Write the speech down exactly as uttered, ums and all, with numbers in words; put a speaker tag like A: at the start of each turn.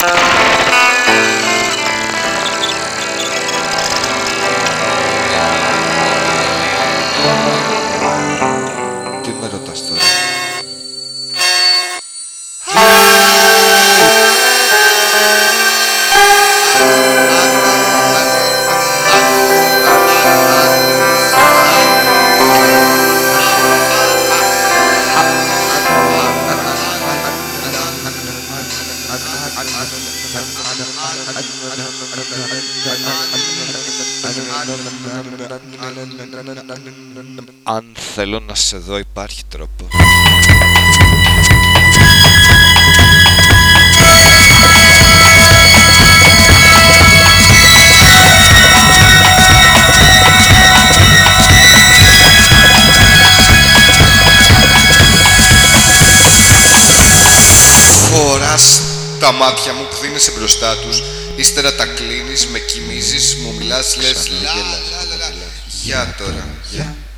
A: Τι με ρωτάς τώρα? Αν θέλω να σε δω υπάρχει τρόπο. Φοράς τα μάτια μου που δίνεσαι μπροστά τους, ύστερα τα κλείνεις, με κοιμίζεις, μου μιλάς, λες λα λα λα λα. Γεια τώρα, γεια.